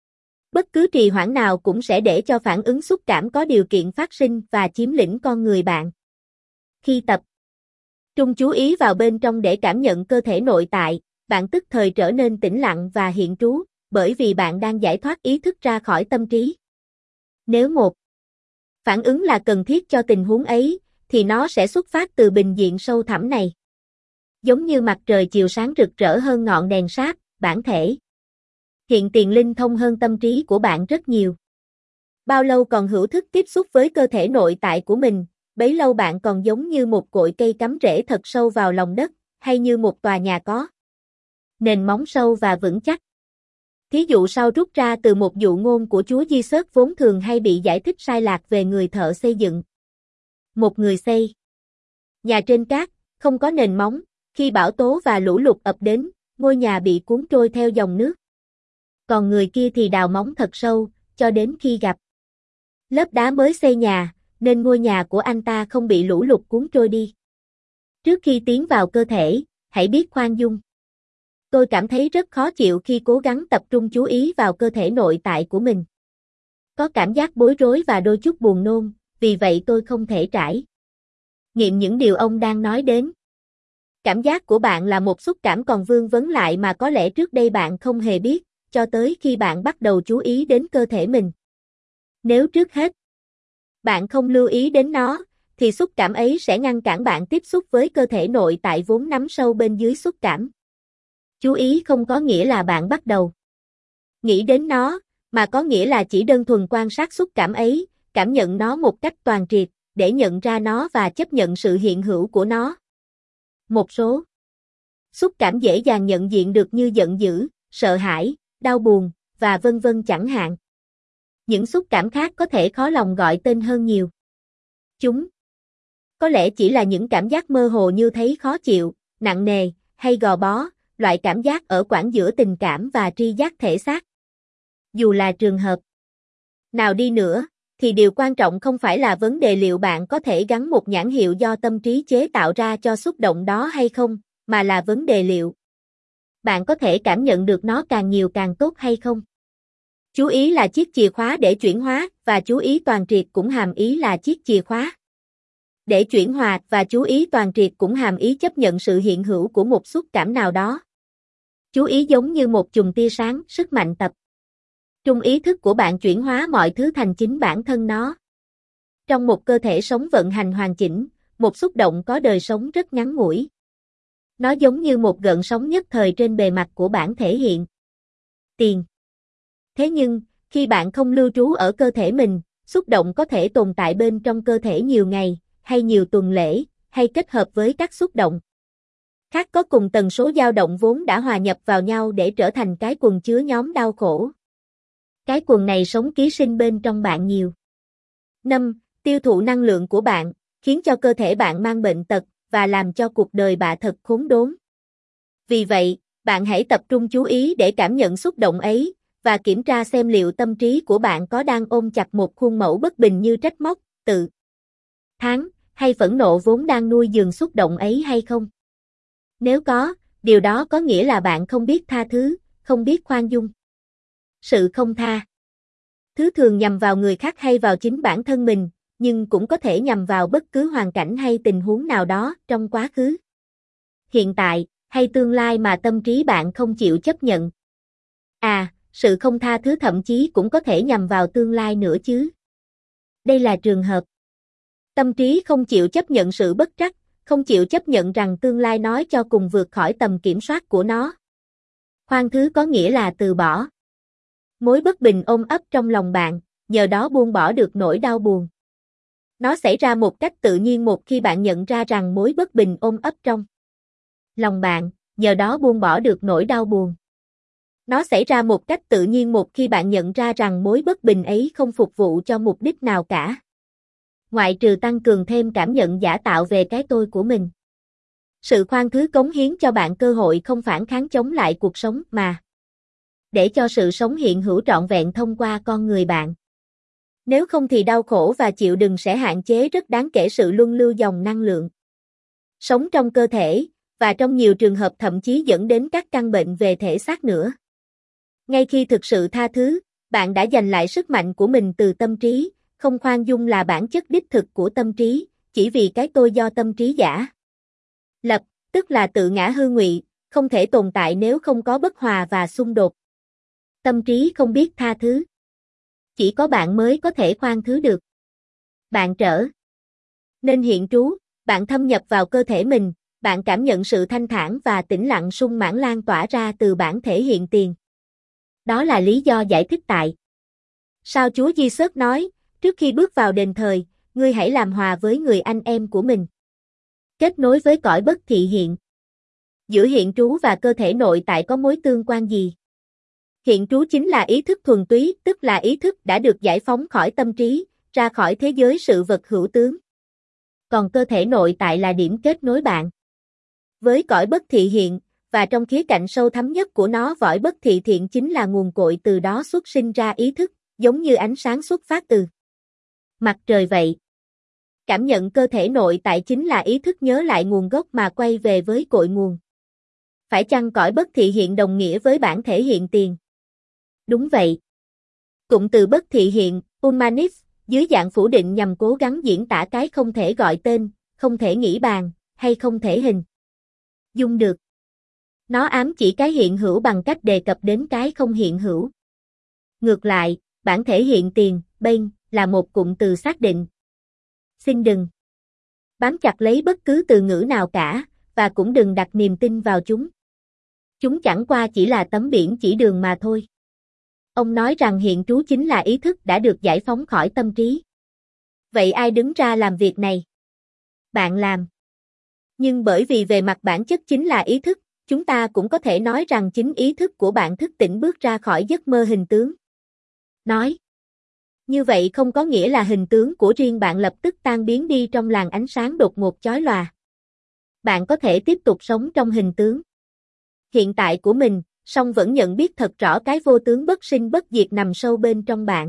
Speaker 1: Bất cứ trì hoãn nào cũng sẽ để cho phản ứng xúc cảm có điều kiện phát sinh và chiếm lĩnh con người bạn. Khi tập trung chú ý vào bên trong để cảm nhận cơ thể nội tại, bạn tức thời trở nên tĩnh lặng và hiện trú, bởi vì bạn đang giải thoát ý thức ra khỏi tâm trí. Nếu một phản ứng là cần thiết cho tình huống ấy, thì nó sẽ xuất phát từ bình diện sâu thẳm này. Giống như mặt trời chiều sáng rực rỡ hơn ngọn đèn sáp, bản thể hiện tiền linh thông hơn tâm trí của bạn rất nhiều. Bao lâu còn hữu thức tiếp xúc với cơ thể nội tại của mình, bấy lâu bạn còn giống như một cội cây cắm rễ thật sâu vào lòng đất, hay như một tòa nhà có nền móng sâu và vững chắc. Thí dụ sau rút ra từ một dụ ngôn của Chúa Giêsu vốn thường hay bị giải thích sai lạc về người thợ xây dựng. Một người xây nhà trên cát, không có nền móng, khi bão tố và lũ lụt ập đến, ngôi nhà bị cuốn trôi theo dòng nước. Còn người kia thì đào móng thật sâu, cho đến khi gặp lớp đá mới xây nhà, nên ngôi nhà của anh ta không bị lũ lụt cuốn trôi đi. Trước khi tiến vào cơ thể, hãy biết khoan dung. Tôi cảm thấy rất khó chịu khi cố gắng tập trung chú ý vào cơ thể nội tại của mình. Có cảm giác bối rối và đôi chút buồn nôn, vì vậy tôi không thể trải nghiệm những điều ông đang nói đến. Cảm giác của bạn là một xúc cảm còn vương vấn lại mà có lẽ trước đây bạn không hề biết, cho tới khi bạn bắt đầu chú ý đến cơ thể mình. Nếu trước hết bạn không lưu ý đến nó, thì xúc cảm ấy sẽ ngăn cản bạn tiếp xúc với cơ thể nội tại vốn nắm sâu bên dưới xúc cảm. Chú ý không có nghĩa là bạn bắt đầu nghĩ đến nó, mà có nghĩa là chỉ đơn thuần quan sát xúc cảm ấy, cảm nhận nó một cách toàn triệt, để nhận ra nó và chấp nhận sự hiện hữu của nó. Một số xúc cảm dễ dàng nhận diện được như giận dữ, sợ hãi, đau buồn, và vân vân chẳng hạn. Những xúc cảm khác có thể khó lòng gọi tên hơn nhiều. Chúng có lẽ chỉ là những cảm giác mơ hồ như thấy khó chịu, nặng nề, hay gò bó, loại cảm giác ở quãng giữa tình cảm và tri giác thể xác. Dù là trường hợp nào đi nữa, thì điều quan trọng không phải là vấn đề liệu bạn có thể gắn một nhãn hiệu do tâm trí chế tạo ra cho xúc động đó hay không, mà là vấn đề liệu bạn có thể cảm nhận được nó càng nhiều càng tốt hay không. Chú ý là chiếc chìa khóa để chuyển hóa, và chú ý toàn triệt cũng hàm ý là chiếc chìa khóa để chuyển hòa, và chú ý toàn triệt cũng hàm ý chấp nhận sự hiện hữu của một xúc cảm nào đó. Chú ý giống như một chùm tia sáng, sức mạnh tập trung ý thức của bạn chuyển hóa mọi thứ thành chính bản thân nó. Trong một cơ thể sống vận hành hoàn chỉnh, một xúc động có đời sống rất ngắn ngủi. Nó giống như một gợn sóng nhất thời trên bề mặt của bản thể hiện tiền. Thế nhưng, khi bạn không lưu trú ở cơ thể mình, xúc động có thể tồn tại bên trong cơ thể nhiều ngày, hay nhiều tuần lễ, hay kết hợp với các xúc động khác có cùng tần số dao động vốn đã hòa nhập vào nhau để trở thành cái quần chứa nhóm đau khổ. Cái quần này sống ký sinh bên trong bạn nhiều năm, tiêu thụ năng lượng của bạn, khiến cho cơ thể bạn mang bệnh tật, và làm cho cuộc đời bạn thật khốn đốn. Vì vậy, bạn hãy tập trung chú ý để cảm nhận xúc động ấy, và kiểm tra xem liệu tâm trí của bạn có đang ôm chặt một khuôn mẫu bất bình như trách móc, tự thán, hay phẫn nộ vốn đang nuôi dưỡng xúc động ấy hay không. Nếu có, điều đó có nghĩa là bạn không biết tha thứ, không biết khoan dung. Sự không tha thứ thường nhằm vào người khác hay vào chính bản thân mình, nhưng cũng có thể nhằm vào bất cứ hoàn cảnh hay tình huống nào đó trong quá khứ, hiện tại, hay tương lai mà tâm trí bạn không chịu chấp nhận. À, sự không tha thứ thậm chí cũng có thể nhằm vào tương lai nữa chứ. Đây là trường hợp tâm trí không chịu chấp nhận sự bất trắc, không chịu chấp nhận rằng tương lai nói cho cùng vượt khỏi tầm kiểm soát của nó. Khoan thứ có nghĩa là từ bỏ mối bất bình ôm ấp trong lòng bạn, nhờ đó buông bỏ được nỗi đau buồn. Nó xảy ra một cách tự nhiên một khi bạn nhận ra rằng mối bất bình ôm ấp trong lòng bạn, nhờ đó buông bỏ được nỗi đau buồn. Nó xảy ra một cách tự nhiên một khi bạn nhận ra rằng mối bất bình ấy không phục vụ cho mục đích nào cả, ngoại trừ tăng cường thêm cảm nhận giả tạo về cái tôi của mình. Sự khoan thứ cống hiến cho bạn cơ hội không phản kháng chống lại cuộc sống mà để cho sự sống hiện hữu trọn vẹn thông qua con người bạn. Nếu không thì đau khổ và chịu đựng sẽ hạn chế rất đáng kể sự luân lưu dòng năng lượng sống trong cơ thể, và trong nhiều trường hợp thậm chí dẫn đến các căn bệnh về thể xác nữa. Ngay khi thực sự tha thứ, bạn đã giành lại sức mạnh của mình từ tâm trí, không khoan dung là bản chất đích thực của tâm trí, chỉ vì cái tôi do tâm trí giả lập, tức là tự ngã hư ngụy, không thể tồn tại nếu không có bất hòa và xung đột. Tâm trí không biết tha thứ. Chỉ có bạn mới có thể khoan thứ được. Bạn trở nên hiện trú, bạn thâm nhập vào cơ thể mình, bạn cảm nhận sự thanh thản và tĩnh lặng sung mãn lan tỏa ra từ bản thể hiện tiền. Đó là lý do giải thích tại sao Chúa Giêsu nói, trước khi bước vào đền thời, ngươi hãy làm hòa với người anh em của mình. Kết nối với cõi bất thị hiện. Giữa hiện trú và cơ thể nội tại có mối tương quan gì? Hiện trú chính là ý thức thuần túy, tức là ý thức đã được giải phóng khỏi tâm trí, ra khỏi thế giới sự vật hữu tướng. Còn cơ thể nội tại là điểm kết nối bạn với cõi bất thị hiện, và trong khía cạnh sâu thẳm nhất của nó, cõi bất thị hiện chính là nguồn cội từ đó xuất sinh ra ý thức, giống như ánh sáng xuất phát từ mặt trời vậy. Cảm nhận cơ thể nội tại chính là ý thức nhớ lại nguồn gốc mà quay về với cội nguồn. Phải chăng cõi bất thị hiện đồng nghĩa với bản thể hiện tiền? Đúng vậy. Cụm từ bất thị hiện, Unmanis, dưới dạng phủ định nhằm cố gắng diễn tả cái không thể gọi tên, không thể nghĩ bàn, hay không thể hình dung được. Nó ám chỉ cái hiện hữu bằng cách đề cập đến cái không hiện hữu. Ngược lại, bản thể hiện tiền, bên, là một cụm từ xác định. Xin đừng bám chặt lấy bất cứ từ ngữ nào cả, và cũng đừng đặt niềm tin vào chúng. Chúng chẳng qua chỉ là tấm biển chỉ đường mà thôi. Ông nói rằng hiện trú chính là ý thức đã được giải phóng khỏi tâm trí. Vậy ai đứng ra làm việc này? Bạn làm. Nhưng bởi vì về mặt bản chất chính là ý thức, chúng ta cũng có thể nói rằng chính ý thức của bạn thức tỉnh bước ra khỏi giấc mơ hình tướng. Nói. Như vậy không có nghĩa là hình tướng của riêng bạn lập tức tan biến đi trong làn ánh sáng đột ngột chói lòa. Bạn có thể tiếp tục sống trong hình tướng hiện tại của mình, song vẫn nhận biết thật rõ cái vô tướng bất sinh bất diệt nằm sâu bên trong bạn.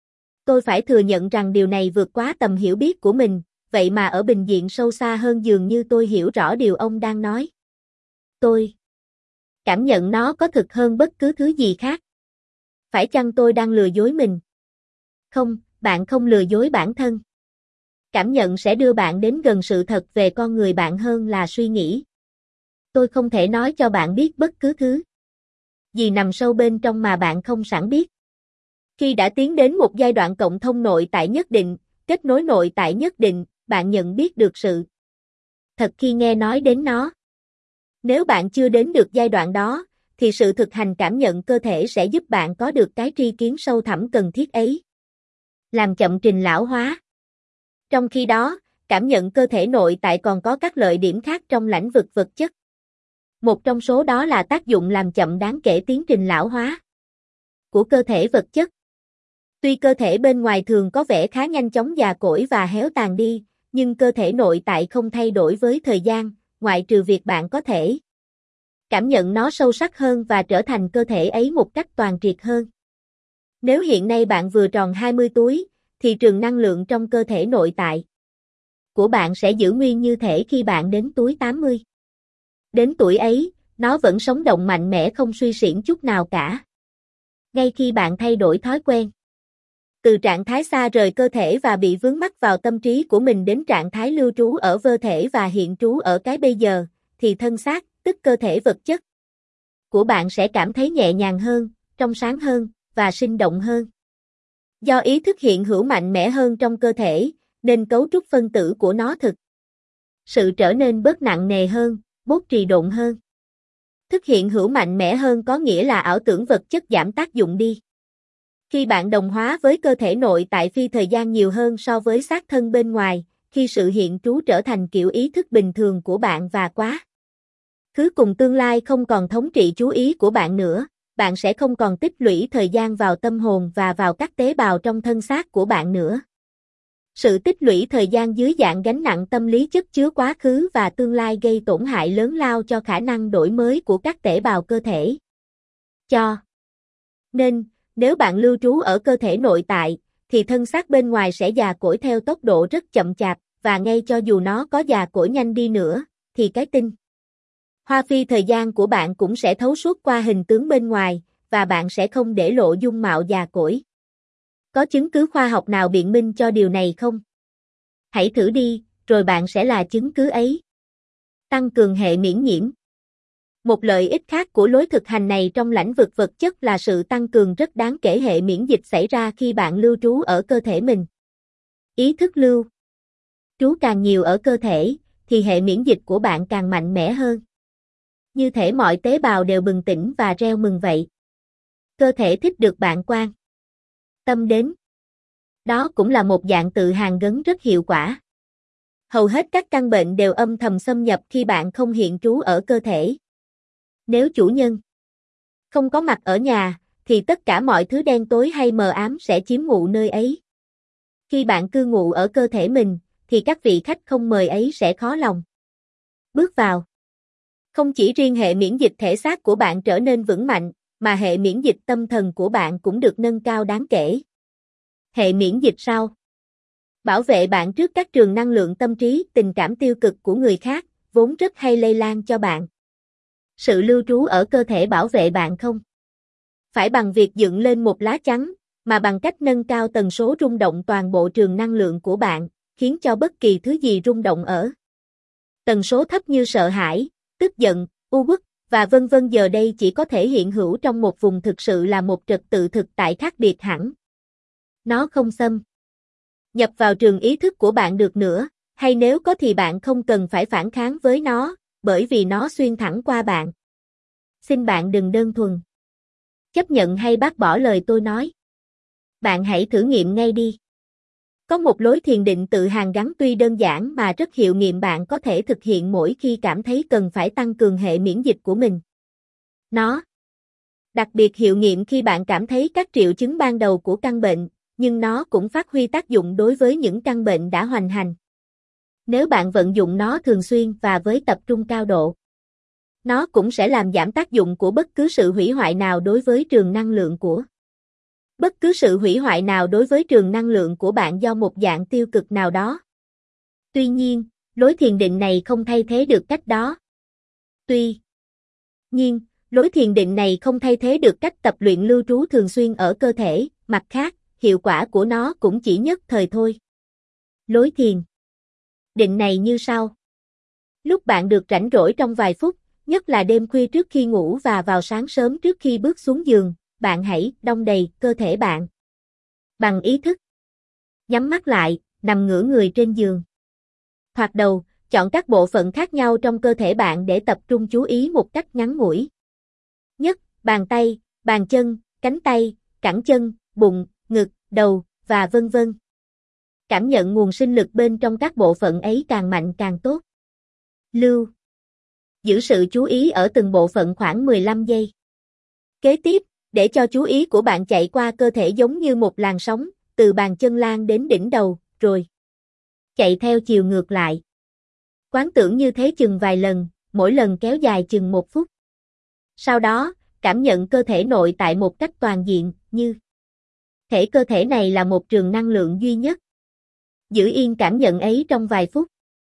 Speaker 1: Tôi phải thừa nhận rằng điều này vượt quá tầm hiểu biết của mình, vậy mà ở bình diện sâu xa hơn dường như tôi hiểu rõ điều ông đang nói. Tôi cảm nhận nó có thực hơn bất cứ thứ gì khác. Phải chăng tôi đang lừa dối mình? Không, bạn không lừa dối bản thân. Cảm nhận sẽ đưa bạn đến gần sự thật về con người bạn hơn là suy nghĩ. Tôi không thể nói cho bạn biết bất cứ thứ gì nằm sâu bên trong mà bạn không sẵn biết. Khi đã tiến đến một giai đoạn cộng thông nội tại nhất định, kết nối nội tại nhất định, bạn nhận biết được sự thật khi nghe nói đến nó. Nếu bạn chưa đến được giai đoạn đó, thì sự thực hành cảm nhận cơ thể sẽ giúp bạn có được cái tri kiến sâu thẳm cần thiết ấy. Làm chậm trình lão hóa. Trong khi đó, cảm nhận cơ thể nội tại còn có các lợi điểm khác trong lĩnh vực vật chất. Một trong số đó là tác dụng làm chậm đáng kể tiến trình lão hóa của cơ thể vật chất. Tuy cơ thể bên ngoài thường có vẻ khá nhanh chóng già cỗi và héo tàn đi, nhưng cơ thể nội tại không thay đổi với thời gian, ngoại trừ việc bạn có thể cảm nhận nó sâu sắc hơn và trở thành cơ thể ấy một cách toàn triệt hơn. Nếu hiện nay bạn vừa tròn hai mươi tuổi, thì trường năng lượng trong cơ thể nội tại của bạn sẽ giữ nguyên như thể khi bạn đến tuổi tám mươi. Đến tuổi ấy, nó vẫn sống động mạnh mẽ không suy xiển chút nào cả. Ngay khi bạn thay đổi thói quen từ trạng thái xa rời cơ thể và bị vướng mắc vào tâm trí của mình đến trạng thái lưu trú ở cơ thể và hiện trú ở cái bây giờ, thì thân xác, tức cơ thể vật chất của bạn sẽ cảm thấy nhẹ nhàng hơn, trong sáng hơn, và sinh động hơn. Do ý thức hiện hữu mạnh mẽ hơn trong cơ thể, nên cấu trúc phân tử của nó thực sự trở nên bớt nặng nề hơn, bớt trì độn hơn. Thức hiện hữu mạnh mẽ hơn có nghĩa là ảo tưởng vật chất giảm tác dụng đi. Khi bạn đồng hóa với cơ thể nội tại phi thời gian nhiều hơn so với xác thân bên ngoài, khi sự hiện trú trở thành kiểu ý thức bình thường của bạn và quá khứ cùng tương lai không còn thống trị chú ý của bạn nữa, bạn sẽ không còn tích lũy thời gian vào tâm hồn và vào các tế bào trong thân xác của bạn nữa. Sự tích lũy thời gian dưới dạng gánh nặng tâm lý chất chứa quá khứ và tương lai gây tổn hại lớn lao cho khả năng đổi mới của các tế bào cơ thể. Cho nên, nếu bạn lưu trú ở cơ thể nội tại, thì thân xác bên ngoài sẽ già cỗi theo tốc độ rất chậm chạp, và ngay cho dù nó có già cỗi nhanh đi nữa, thì cái tinh hoa phi thời gian của bạn cũng sẽ thấu suốt qua hình tướng bên ngoài, và bạn sẽ không để lộ dung mạo già cỗi. Có chứng cứ khoa học nào biện minh cho điều này không? Hãy thử đi, rồi bạn sẽ là chứng cứ ấy. Tăng cường hệ miễn nhiễm. Một lợi ích khác của lối thực hành này trong lĩnh vực vật chất là sự tăng cường rất đáng kể hệ miễn dịch xảy ra khi bạn lưu trú ở cơ thể mình. Ý thức lưu trú càng nhiều ở cơ thể, thì hệ miễn dịch của bạn càng mạnh mẽ hơn. Như thể mọi tế bào đều bừng tỉnh và reo mừng vậy. Cơ thể thích được bạn quan tâm đến. Đó cũng là một dạng tự hàn gấn rất hiệu quả. Hầu hết các căn bệnh đều âm thầm xâm nhập khi bạn không hiện trú ở cơ thể. Nếu chủ nhân không có mặt ở nhà, thì tất cả mọi thứ đen tối hay mờ ám sẽ chiếm ngụ nơi ấy. Khi bạn cư ngụ ở cơ thể mình, thì các vị khách không mời ấy sẽ khó lòng bước vào. Không chỉ riêng hệ miễn dịch thể xác của bạn trở nên vững mạnh, mà hệ miễn dịch tâm thần của bạn cũng được nâng cao đáng kể. Hệ miễn dịch sau bảo vệ bạn trước các trường năng lượng tâm trí, tình cảm tiêu cực của người khác, vốn rất hay lây lan cho bạn. Sự lưu trú ở cơ thể bảo vệ bạn không phải bằng việc dựng lên một lá chắn, mà bằng cách nâng cao tần số rung động toàn bộ trường năng lượng của bạn, khiến cho bất kỳ thứ gì rung động ở tần số thấp như sợ hãi, tức giận, u uất, và vân vân giờ đây chỉ có thể hiện hữu trong một vùng thực sự là một trật tự thực tại khác biệt hẳn. Nó không xâm nhập vào trường ý thức của bạn được nữa, Hay nếu có thì bạn không cần phải phản kháng với nó, bởi vì nó xuyên thẳng qua bạn. Xin bạn đừng đơn thuần chấp nhận hay bác bỏ lời tôi nói. Bạn hãy thử nghiệm ngay đi. Có một lối thiền định tự hàn gắn tuy đơn giản mà rất hiệu nghiệm bạn có thể thực hiện mỗi khi cảm thấy cần phải tăng cường hệ miễn dịch của mình. Nó đặc biệt hiệu nghiệm khi bạn cảm thấy các triệu chứng ban đầu của căn bệnh, nhưng nó cũng phát huy tác dụng đối với những căn bệnh đã hoành hành. Nếu bạn vận dụng nó thường xuyên và với tập trung cao độ, nó cũng sẽ làm giảm tác dụng của bất cứ sự hủy hoại nào đối với trường năng lượng của bất cứ sự hủy hoại nào đối với trường năng lượng của bạn do một dạng tiêu cực nào đó. Tuy nhiên, lối thiền định này không thay thế được cách đó. Tuy nhiên, lối thiền định này không thay thế được cách tập luyện lưu trú thường xuyên ở cơ thể, mặt khác, hiệu quả của nó cũng chỉ nhất thời thôi. Lối thiền định này như sau. Lúc bạn được rảnh rỗi trong vài phút, nhất là đêm khuya trước khi ngủ và vào sáng sớm trước khi bước xuống giường, bạn hãy đong đầy cơ thể bạn bằng ý thức. Nhắm mắt lại, nằm ngửa người trên giường. Thoạt đầu, chọn các bộ phận khác nhau trong cơ thể bạn để tập trung chú ý một cách ngắn ngủi. Nhất, bàn tay, bàn chân, cánh tay, cẳng chân, bụng, ngực, đầu, và vân vân. Cảm nhận nguồn sinh lực bên trong các bộ phận ấy càng mạnh càng tốt. Lưu giữ sự chú ý ở từng bộ phận khoảng mười lăm giây. Kế tiếp, để cho chú ý của bạn chạy qua cơ thể giống như một làn sóng, từ bàn chân lan đến đỉnh đầu, rồi chạy theo chiều ngược lại. Quán tưởng như thế chừng vài lần, mỗi lần kéo dài chừng một phút. Sau đó, cảm nhận cơ thể nội tại một cách toàn diện, như thể cơ thể này là một trường năng lượng duy nhất. Giữ yên cảm nhận ấy trong vài phút.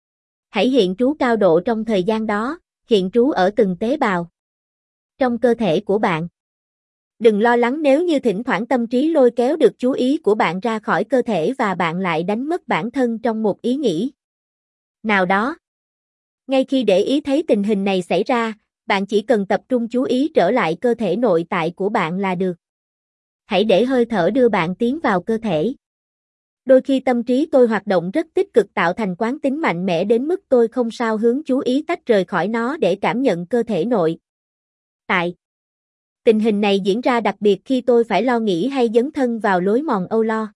Speaker 1: Hãy hiện trú cao độ trong thời gian đó, hiện trú ở từng tế bào trong cơ thể của bạn. Đừng lo lắng nếu như thỉnh thoảng tâm trí lôi kéo được chú ý của bạn ra khỏi cơ thể và bạn lại đánh mất bản thân trong một ý nghĩ nào đó. Ngay khi để ý thấy tình hình này xảy ra, bạn chỉ cần tập trung chú ý trở lại cơ thể nội tại của bạn là được. Hãy để hơi thở đưa bạn tiến vào cơ thể. Đôi khi tâm trí tôi hoạt động rất tích cực tạo thành quán tính mạnh mẽ đến mức tôi không sao hướng chú ý tách rời khỏi nó để cảm nhận cơ thể nội tại. Tình hình này diễn ra đặc biệt khi tôi phải lo nghĩ hay dấn thân vào lối mòn âu lo.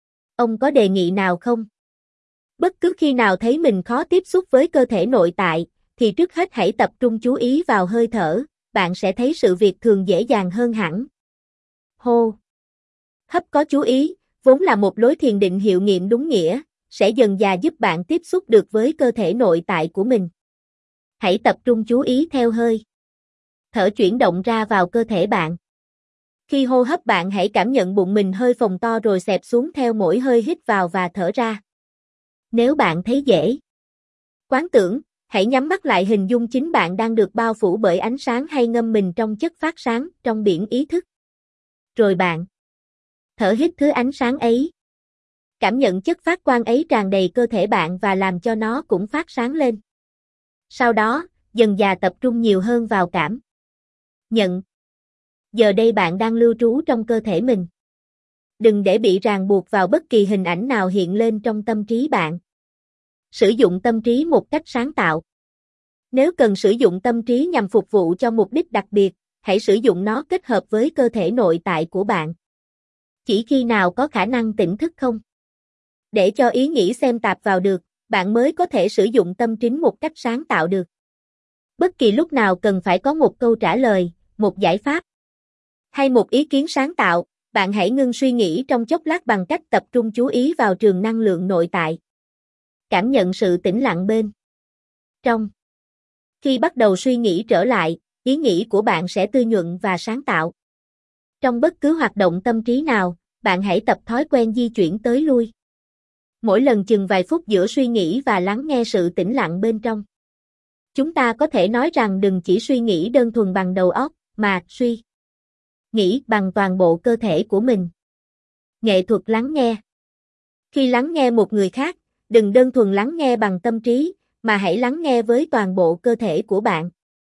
Speaker 1: Ông có đề nghị nào không? Bất cứ khi nào thấy mình khó tiếp xúc với cơ thể nội tại, thì trước hết hãy tập trung chú ý vào hơi thở, bạn sẽ thấy sự việc thường dễ dàng hơn hẳn. Hô hấp có chú ý, vốn là một lối thiền định hiệu nghiệm đúng nghĩa, sẽ dần dà giúp bạn tiếp xúc được với cơ thể nội tại của mình. Hãy tập trung chú ý theo hơi thở chuyển động ra vào cơ thể bạn. Khi hô hấp bạn hãy cảm nhận bụng mình hơi phồng to rồi xẹp xuống theo mỗi hơi hít vào và thở ra. Nếu bạn thấy dễ quán tưởng, hãy nhắm mắt lại hình dung chính bạn đang được bao phủ bởi ánh sáng hay ngâm mình trong chất phát sáng trong biển ý thức. Rồi bạn thở hít thứ ánh sáng ấy. Cảm nhận chất phát quang ấy tràn đầy cơ thể bạn và làm cho nó cũng phát sáng lên. Sau đó, dần dà tập trung nhiều hơn vào cảm nhận. Giờ đây bạn đang lưu trú trong cơ thể mình. Đừng để bị ràng buộc vào bất kỳ hình ảnh nào hiện lên trong tâm trí bạn. Sử dụng tâm trí một cách sáng tạo. Nếu cần sử dụng tâm trí nhằm phục vụ cho mục đích đặc biệt, hãy sử dụng nó kết hợp với cơ thể nội tại của bạn. Chỉ khi nào có khả năng tỉnh thức không? Để cho ý nghĩ xem tạp vào được, bạn mới có thể sử dụng tâm trí một cách sáng tạo được. Bất kỳ lúc nào cần phải có một câu trả lời, một giải pháp, hay một ý kiến sáng tạo, bạn hãy ngưng suy nghĩ trong chốc lát bằng cách tập trung chú ý vào trường năng lượng nội tại. Cảm nhận sự tĩnh lặng bên trong. Khi bắt đầu suy nghĩ trở lại, ý nghĩ của bạn sẽ tươi nhuận và sáng tạo. Trong bất cứ hoạt động tâm trí nào, bạn hãy tập thói quen di chuyển tới lui. Mỗi lần chừng vài phút giữa suy nghĩ và lắng nghe sự tĩnh lặng bên trong. Chúng ta có thể nói rằng đừng chỉ suy nghĩ đơn thuần bằng đầu óc, mà suy nghĩ bằng toàn bộ cơ thể của mình. Nghệ thuật lắng nghe. Khi lắng nghe một người khác, đừng đơn thuần lắng nghe bằng tâm trí, mà hãy lắng nghe với toàn bộ cơ thể của bạn.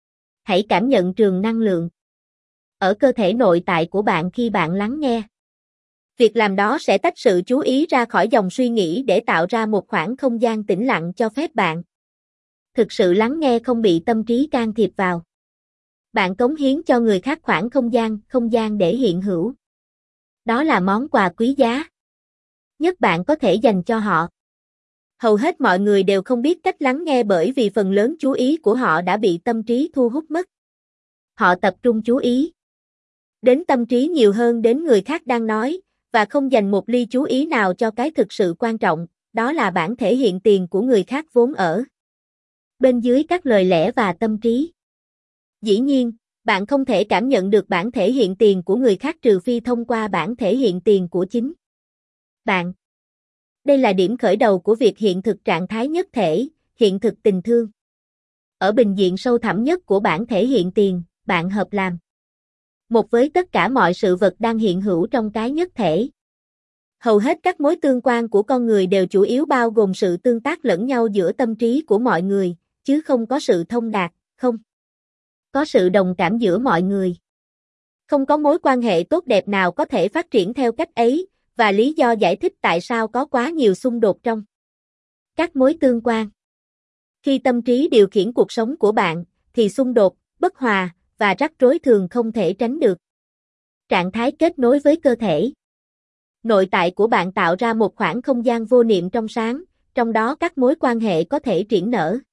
Speaker 1: Hãy cảm nhận trường năng lượng ở cơ thể nội tại của bạn khi bạn lắng nghe. Việc làm đó sẽ tách sự chú ý ra khỏi dòng suy nghĩ để tạo ra một khoảng không gian tĩnh lặng cho phép bạn thực sự lắng nghe, không bị tâm trí can thiệp vào. Bạn cống hiến cho người khác khoảng không gian, không gian để hiện hữu. Đó là món quà quý giá nhất bạn có thể dành cho họ. Hầu hết mọi người đều không biết cách lắng nghe bởi vì phần lớn chú ý của họ đã bị tâm trí thu hút mất. Họ tập trung chú ý đến tâm trí nhiều hơn đến người khác đang nói, và không dành một ly chú ý nào cho cái thực sự quan trọng, đó là bản thể hiện tiền của người khác vốn ở bên dưới các lời lẽ và tâm trí. Dĩ nhiên, bạn không thể cảm nhận được bản thể hiện tiền của người khác trừ phi thông qua bản thể hiện tiền của chính bạn. Đây là điểm khởi đầu của việc hiện thực trạng thái nhất thể, hiện thực tình thương. Ở bình diện sâu thẳm nhất của bản thể hiện tiền, bạn hợp làm một với tất cả mọi sự vật đang hiện hữu trong cái nhất thể. Hầu hết các mối tương quan của con người đều chủ yếu bao gồm sự tương tác lẫn nhau giữa tâm trí của mọi người, chứ không có sự thông đạt, không có sự đồng cảm giữa mọi người. Không có mối quan hệ tốt đẹp nào có thể phát triển theo cách ấy, và lý do giải thích tại sao có quá nhiều xung đột trong các mối tương quan. Khi tâm trí điều khiển cuộc sống của bạn, thì xung đột, bất hòa và rắc rối thường không thể tránh được. Trạng thái kết nối với cơ thể nội tại của bạn tạo ra một khoảng không gian vô niệm trong sáng, trong đó các mối quan hệ có thể triển nở.